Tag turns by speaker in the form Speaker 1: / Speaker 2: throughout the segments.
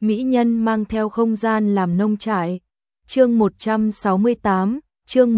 Speaker 1: mỹ nhân mang theo không gian làm nông trại. Chương 168, chương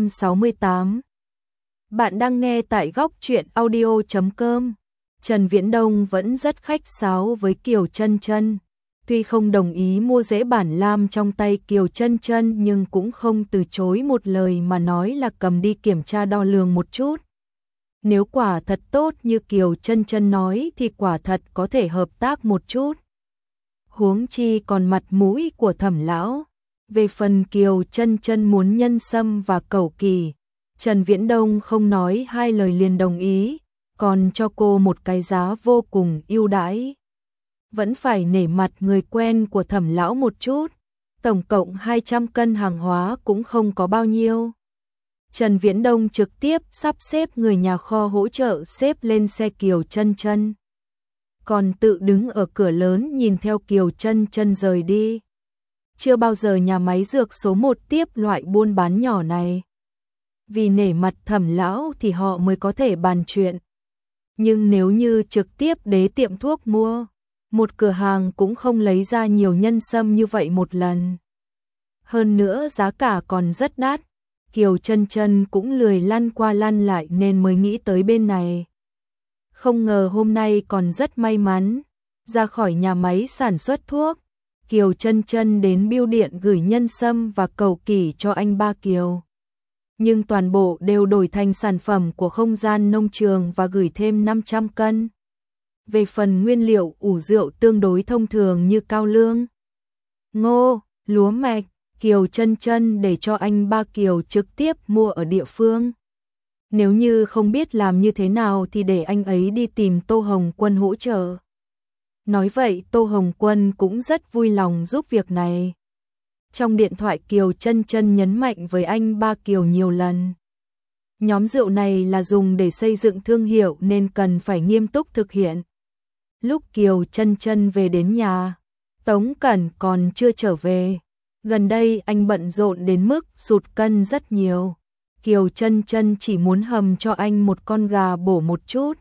Speaker 1: 168. Bạn đang nghe tại góc truyện audio.com. Trần Viễn Đông vẫn rất khách sáo với Kiều Chân Chân. Tuy không đồng ý mua rễ bản lam trong tay Kiều Chân Chân nhưng cũng không từ chối một lời mà nói là cầm đi kiểm tra đo lường một chút. Nếu quả thật tốt như Kiều Chân Chân nói thì quả thật có thể hợp tác một chút. Huống chi còn mặt mũi của Thẩm lão. Về phần Kiều Chân Chân muốn nhân sâm và cẩu kỳ, Trần Viễn Đông không nói hai lời liền đồng ý, còn cho cô một cái giá vô cùng ưu đãi. Vẫn phải nể mặt người quen của Thẩm lão một chút, tổng cộng 200 cân hàng hóa cũng không có bao nhiêu. Trần Viễn Đông trực tiếp sắp xếp người nhà kho hỗ trợ xếp lên xe Kiều Chân Chân, còn tự đứng ở cửa lớn nhìn theo Kiều Chân Chân rời đi. Chưa bao giờ nhà máy dược số 1 tiếp loại buôn bán nhỏ này. Vì nể mặt Thẩm lão thì họ mới có thể bàn chuyện. Nhưng nếu như trực tiếp đến tiệm thuốc mua, một cửa hàng cũng không lấy ra nhiều nhân sâm như vậy một lần. Hơn nữa giá cả còn rất đắt. Kiều Chân Chân cũng lười lăn qua lăn lại nên mới nghĩ tới bên này. Không ngờ hôm nay còn rất may mắn, ra khỏi nhà máy sản xuất thuốc, Kiều Chân Chân đến bưu điện gửi nhân sâm và cẩu kỳ cho anh ba Kiều. Nhưng toàn bộ đều đổi thành sản phẩm của không gian nông trường và gửi thêm 500 cân. Về phần nguyên liệu ủ rượu tương đối thông thường như cao lương, ngô, lúa mạch, Kiều Chân Chân để cho anh ba Kiều trực tiếp mua ở địa phương. Nếu như không biết làm như thế nào thì để anh ấy đi tìm Tô Hồng Quân hỗ trợ. Nói vậy Tô Hồng Quân cũng rất vui lòng giúp việc này. Trong điện thoại Kiều Chân Chân nhấn mạnh với anh ba Kiều nhiều lần. Nhóm rượu này là dùng để xây dựng thương hiệu nên cần phải nghiêm túc thực hiện. Lúc Kiều Chân Chân về đến nhà, Tống Cẩn còn chưa trở về. Gần đây anh bận rộn đến mức sụt cân rất nhiều. Kiều Chân Chân chỉ muốn hầm cho anh một con gà bổ một chút,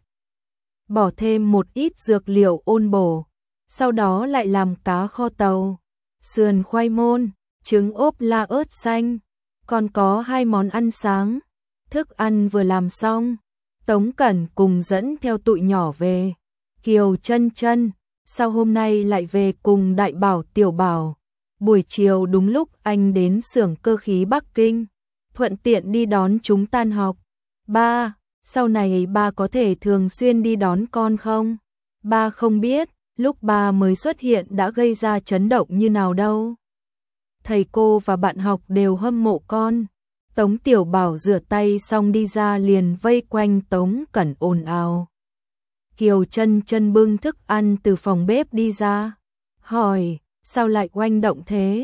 Speaker 1: bỏ thêm một ít dược liệu ôn bổ, sau đó lại làm cá kho tàu, sườn khoai môn, trứng ốp la ớt xanh, còn có 2 món ăn sáng. Thức ăn vừa làm xong, Tống Cẩn cùng dẫn theo tụi nhỏ về. Kiều Chân Chân, sao hôm nay lại về cùng đại bảo tiểu bảo? Buổi chiều đúng lúc anh đến xưởng cơ khí Bắc Kinh, thuận tiện đi đón chúng tan học. Ba, sau này ba có thể thường xuyên đi đón con không? Ba không biết, lúc ba mới xuất hiện đã gây ra chấn động như nào đâu. Thầy cô và bạn học đều hâm mộ con. Tống Tiểu Bảo rửa tay xong đi ra liền vây quanh Tống Cẩn ồn ào. Kiều Chân Chân bưng thức ăn từ phòng bếp đi ra, hỏi, sao lại oanh động thế?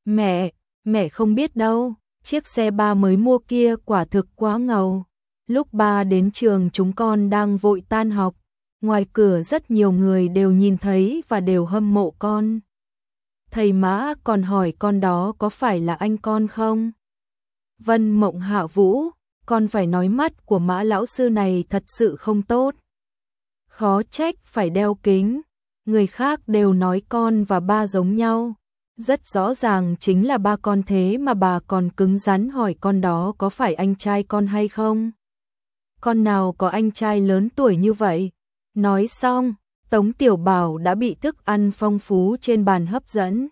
Speaker 1: Mẹ không biết đâu, chiếc xe ba mới mua kia quả thực quá ngầu. Lúc ba đến trường chúng con đang vội tan học, ngoài cửa rất nhiều người đều nhìn thấy và đều hâm mộ con. Thầy Mã còn hỏi con đó có phải là anh con không? Vân Mộng Hạ Vũ, con phải nói mắt của Mã lão sư này thật sự không tốt. Khó trách phải đeo kính, người khác đều nói con và ba giống nhau. Rất rõ ràng chính là ba con thế mà bà còn cứng rắn hỏi con đó có phải anh trai con hay không. Con nào có anh trai lớn tuổi như vậy? Nói xong, Tống Tiểu Bảo đã bị thức ăn phong phú trên bàn hấp dẫn.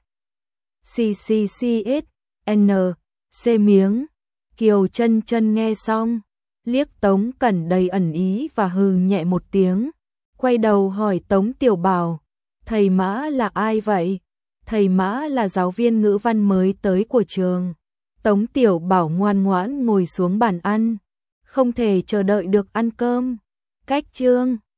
Speaker 1: N, C miếng. Kiều Chân Chân nghe xong, liếc Tống Cẩn đầy ẩn ý và hừ nhẹ một tiếng, quay đầu hỏi Tống Tiểu Bảo, thầy Mã là ai vậy? Thầy Mã là giáo viên ngữ văn mới tới của trường. Tống Tiểu Bảo ngoan ngoãn ngồi xuống bàn ăn, không thể chờ đợi được ăn cơm. Cách chương